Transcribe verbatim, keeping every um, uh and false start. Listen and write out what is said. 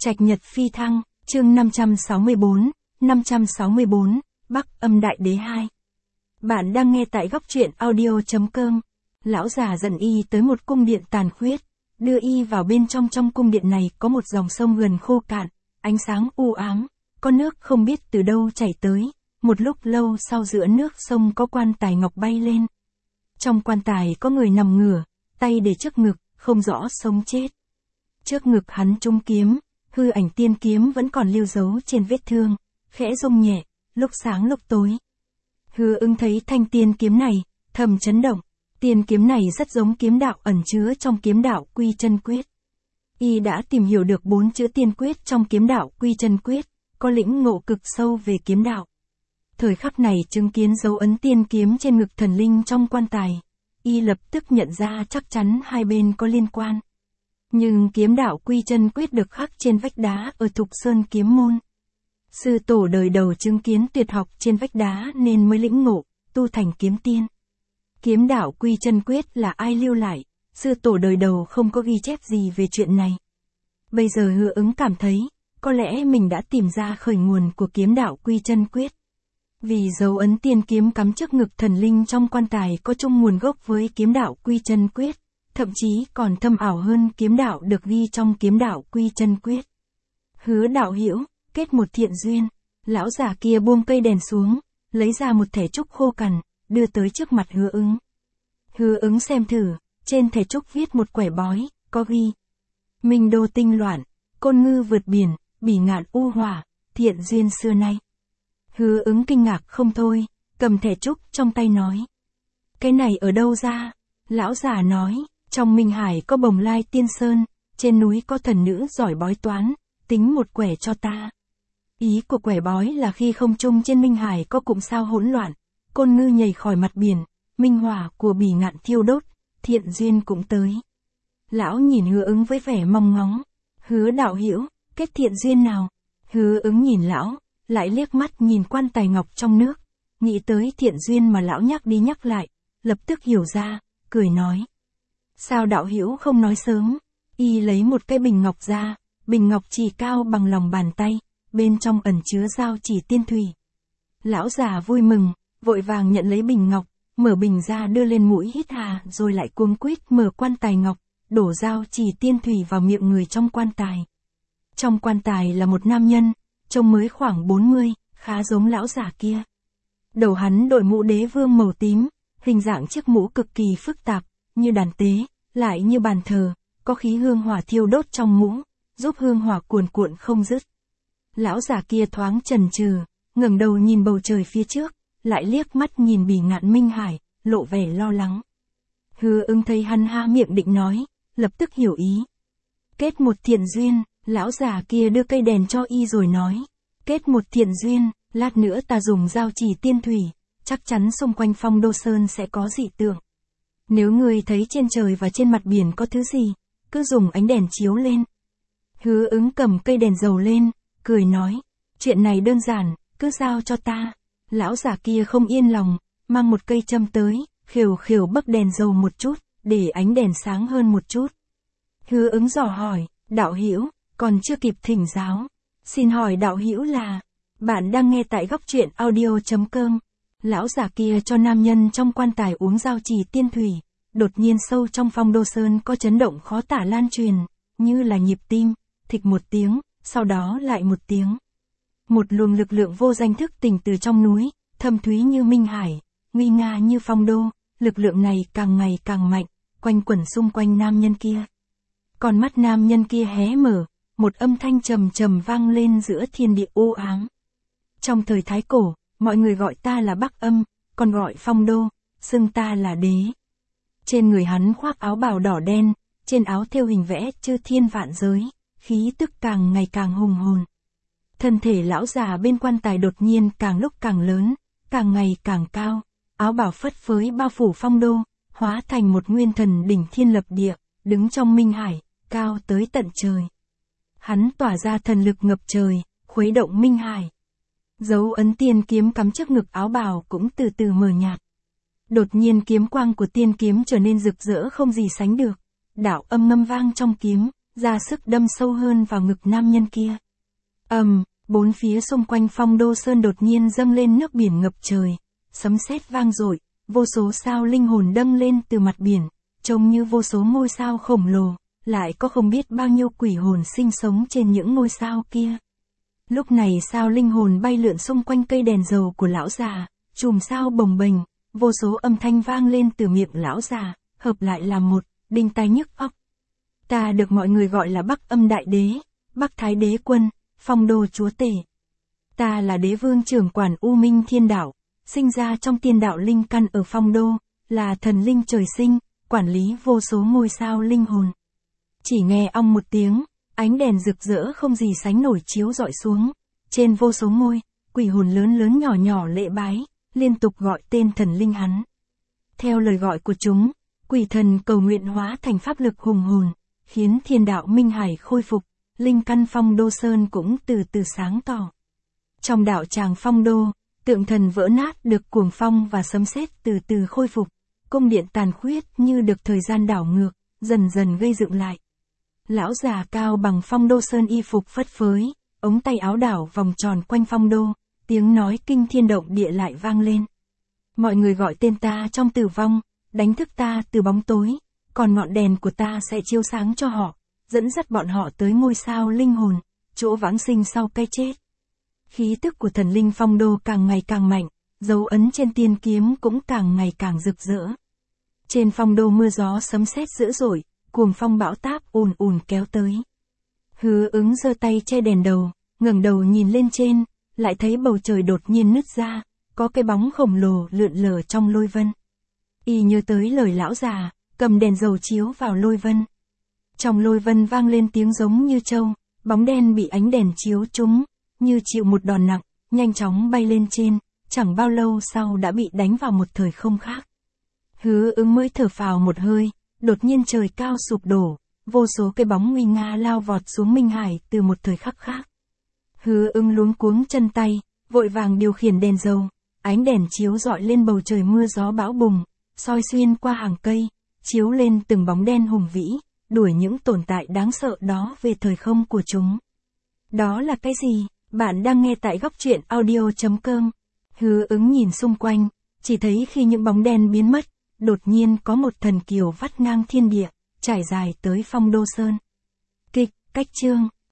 Trạch Nhật Phi Thăng, chương năm trăm sáu mươi bốn, năm trăm sáu mươi bốn, Bắc Âm Đại Đế hai. Bạn đang nghe tại góc truyện audio.com. Lão già dẫn y tới một cung điện tàn khuyết, đưa y vào bên trong. Trong cung điện này có một dòng sông gần khô cạn, ánh sáng u ám, có nước không biết từ đâu chảy tới. Một lúc lâu sau giữa nước sông có quan tài ngọc bay lên. Trong quan tài có người nằm ngửa, tay để trước ngực, không rõ sống chết. Trước ngực hắn trúng kiếm, hư ảnh tiên kiếm vẫn còn lưu dấu trên vết thương, khẽ rung nhẹ, lúc sáng lúc tối. Hứa Ưng thấy thanh tiên kiếm này, thầm chấn động. Tiên kiếm này rất giống kiếm đạo ẩn chứa trong kiếm đạo Quy Chân Quyết. Y đã tìm hiểu được bốn chữ tiên quyết trong kiếm đạo Quy Chân Quyết, có lĩnh ngộ cực sâu về kiếm đạo. Thời khắc này chứng kiến dấu ấn tiên kiếm trên ngực thần linh trong quan tài, y lập tức nhận ra chắc chắn hai bên có liên quan. Nhưng kiếm đạo Quy Chân Quyết được khắc trên vách đá ở Thục Sơn Kiếm Môn. Sư tổ đời đầu chứng kiến tuyệt học trên vách đá nên mới lĩnh ngộ, tu thành kiếm tiên. Kiếm đạo Quy Chân Quyết là ai lưu lại, sư tổ đời đầu không có ghi chép gì về chuyện này. Bây giờ Hứa Ứng cảm thấy, có lẽ mình đã tìm ra khởi nguồn của kiếm đạo Quy Chân Quyết. Vì dấu ấn tiên kiếm cắm trước ngực thần linh trong quan tài có chung nguồn gốc với kiếm đạo Quy Chân Quyết, thậm chí còn thâm ảo hơn kiếm đạo được ghi trong kiếm đạo Quy Chân Quyết. Hứa đạo hữu, kết một thiện duyên. Lão già kia buông cây đèn xuống, lấy ra một thẻ trúc khô cằn, đưa tới trước mặt Hứa Ứng. Hứa Ứng xem thử, trên thẻ trúc viết một quẻ bói, có ghi: Minh đô tinh loạn, côn ngư vượt biển, bỉ ngạn u hỏa, thiện duyên xưa nay. Hứa Ứng kinh ngạc không thôi, cầm thẻ trúc trong tay nói: Cái này ở đâu ra? Lão già nói: Trong Minh Hải có Bồng Lai Tiên Sơn, trên núi có thần nữ giỏi bói toán, tính một quẻ cho ta. Ý của quẻ bói là khi không trung trên Minh Hải có cụm sao hỗn loạn, côn ngư nhảy khỏi mặt biển, minh hỏa của bỉ ngạn thiêu đốt, thiện duyên cũng tới. Lão nhìn Hứa Ứng với vẻ mong ngóng. Hứa đạo hữu, kết thiện duyên nào? Hứa Ứng nhìn lão, lại liếc mắt nhìn quan tài ngọc trong nước, nghĩ tới thiện duyên mà lão nhắc đi nhắc lại, lập tức hiểu ra, cười nói: Sao đạo hữu không nói sớm? Y lấy một cái bình ngọc ra, bình ngọc chỉ cao bằng lòng bàn tay, bên trong ẩn chứa giao chỉ tiên thủy. Lão già vui mừng, vội vàng nhận lấy bình ngọc, mở bình ra đưa lên mũi hít hà, rồi lại cuống quýt mở quan tài ngọc, đổ giao chỉ tiên thủy vào miệng người trong quan tài. Trong quan tài là một nam nhân, trông mới khoảng bốn mươi, khá giống lão già kia. Đầu hắn đội mũ đế vương màu tím, hình dạng chiếc mũ cực kỳ phức tạp, như đàn tế, lại như bàn thờ, có khí hương hỏa thiêu đốt trong mũ, giúp hương hỏa cuồn cuộn không dứt. Lão già kia thoáng chần chừ, ngẩng đầu nhìn bầu trời phía trước, lại liếc mắt nhìn bỉ ngạn Minh Hải, lộ vẻ lo lắng. Hứa Ứng thấy hắn há miệng định nói, lập tức hiểu ý. Kết một thiện duyên, lão già kia đưa cây đèn cho y rồi nói: Kết một thiện duyên, lát nữa ta dùng giao chỉ tiên thủy, chắc chắn xung quanh Phong Đô Sơn sẽ có dị tượng. Nếu ngươi thấy trên trời và trên mặt biển có thứ gì, cứ dùng ánh đèn chiếu lên. Hứa Ứng cầm cây đèn dầu lên, cười nói: Chuyện này đơn giản, cứ giao cho ta. Lão già kia không yên lòng, mang một cây châm tới, khều khều bấc đèn dầu một chút, để ánh đèn sáng hơn một chút. Hứa Ứng dò hỏi: Đạo hữu, còn chưa kịp thỉnh giáo. Xin hỏi đạo hữu là... Bạn đang nghe tại góc truyện audio.com. Lão già kia cho nam nhân trong quan tài uống giao chỉ tiên thủy. Đột nhiên sâu trong Phong Đô Sơn có chấn động khó tả lan truyền, như là nhịp tim, thịch một tiếng, sau đó lại một tiếng. Một luồng lực lượng vô danh thức tỉnh từ trong núi, thâm thúy như Minh Hải, nguy nga như Phong Đô, lực lượng này càng ngày càng mạnh, quanh quẩn xung quanh nam nhân kia. Con mắt nam nhân kia hé mở, một âm thanh trầm trầm vang lên giữa thiên địa u ám. Trong thời Thái Cổ, mọi người gọi ta là Bắc Âm, còn gọi Phong Đô, xưng ta là đế. Trên người hắn khoác áo bào đỏ đen, trên áo thêu hình vẽ chư thiên vạn giới, khí tức càng ngày càng hùng hồn. Thân thể lão già bên quan tài đột nhiên càng lúc càng lớn, càng ngày càng cao, áo bào phất phới bao phủ Phong Đô, hóa thành một nguyên thần đỉnh thiên lập địa, đứng trong Minh Hải, cao tới tận trời. Hắn tỏa ra thần lực ngập trời, khuấy động Minh Hải. Dấu ấn tiên kiếm cắm trước ngực áo bào cũng từ từ mờ nhạt. Đột nhiên kiếm quang của tiên kiếm trở nên rực rỡ không gì sánh được. Đạo âm ngâm vang trong kiếm, ra sức đâm sâu hơn vào ngực nam nhân kia. ầm, um, bốn phía xung quanh Phong Đô Sơn đột nhiên dâng lên nước biển ngập trời, sấm sét vang dội, vô số sao linh hồn dâng lên từ mặt biển, trông như vô số ngôi sao khổng lồ, lại có không biết bao nhiêu quỷ hồn sinh sống trên những ngôi sao kia. Lúc này sao linh hồn bay lượn xung quanh cây đèn dầu của lão già, chùm sao bồng bềnh, vô số âm thanh vang lên từ miệng lão già, hợp lại làm một, đinh tai nhức óc. Ta được mọi người gọi là Bắc Âm Đại Đế, Bắc Thái Đế Quân, Phong Đô Chúa Tể. Ta là đế vương trưởng quản U Minh Thiên Đạo, sinh ra trong tiên đạo linh căn ở Phong Đô, là thần linh trời sinh, quản lý vô số ngôi sao linh hồn. Chỉ nghe ong một tiếng, ánh đèn rực rỡ không gì sánh nổi chiếu rọi xuống, trên vô số ngôi, quỷ hồn lớn lớn nhỏ nhỏ lễ bái, liên tục gọi tên thần linh hắn. Theo lời gọi của chúng, quỷ thần cầu nguyện hóa thành pháp lực hùng hồn, khiến thiên đạo minh hải khôi phục, linh căn Phong Đô Sơn cũng từ từ sáng tỏ. Trong đạo tràng Phong Đô, tượng thần vỡ nát được cuồng phong và sấm sét từ từ khôi phục, cung điện tàn khuyết như được thời gian đảo ngược, dần dần gây dựng lại. Lão già cao bằng Phong Đô Sơn y phục phất phới, ống tay áo đảo vòng tròn quanh Phong Đô, tiếng nói kinh thiên động địa lại vang lên. Mọi người gọi tên ta trong tử vong, đánh thức ta từ bóng tối, còn ngọn đèn của ta sẽ chiếu sáng cho họ, dẫn dắt bọn họ tới ngôi sao linh hồn, chỗ vãng sinh sau cái chết. Khí tức của thần linh Phong Đô càng ngày càng mạnh, dấu ấn trên tiên kiếm cũng càng ngày càng rực rỡ. Trên Phong Đô mưa gió sấm sét dữ dội, cuồng phong bão táp ùn ùn kéo tới. Hứa Ứng giơ tay che đèn đầu, ngẩng đầu nhìn lên trên, lại thấy bầu trời đột nhiên nứt ra, có cái bóng khổng lồ lượn lờ trong lôi vân. Y nhớ tới lời lão già, cầm đèn dầu chiếu vào lôi vân. Trong lôi vân vang lên tiếng giống như trâu, bóng đen bị ánh đèn chiếu trúng, như chịu một đòn nặng, nhanh chóng bay lên trên, chẳng bao lâu sau đã bị đánh vào một thời không khác. Hứa Ứng mới thở phào một hơi, đột nhiên trời cao sụp đổ, vô số cái bóng nguy nga lao vọt xuống Minh Hải từ một thời khắc khác. Hứa Ứng luống cuống chân tay, vội vàng điều khiển đèn dầu, ánh đèn chiếu rọi lên bầu trời mưa gió bão bùng, soi xuyên qua hàng cây, chiếu lên từng bóng đen hùng vĩ, đuổi những tồn tại đáng sợ đó về thời không của chúng. Đó là cái gì? Bạn đang nghe tại góc truyện audio chấm com. Hứa Ứng nhìn xung quanh, chỉ thấy khi những bóng đen biến mất, đột nhiên có một thần kiều vắt ngang thiên địa, trải dài tới Phong Đô Sơn. Kịch, cách chương.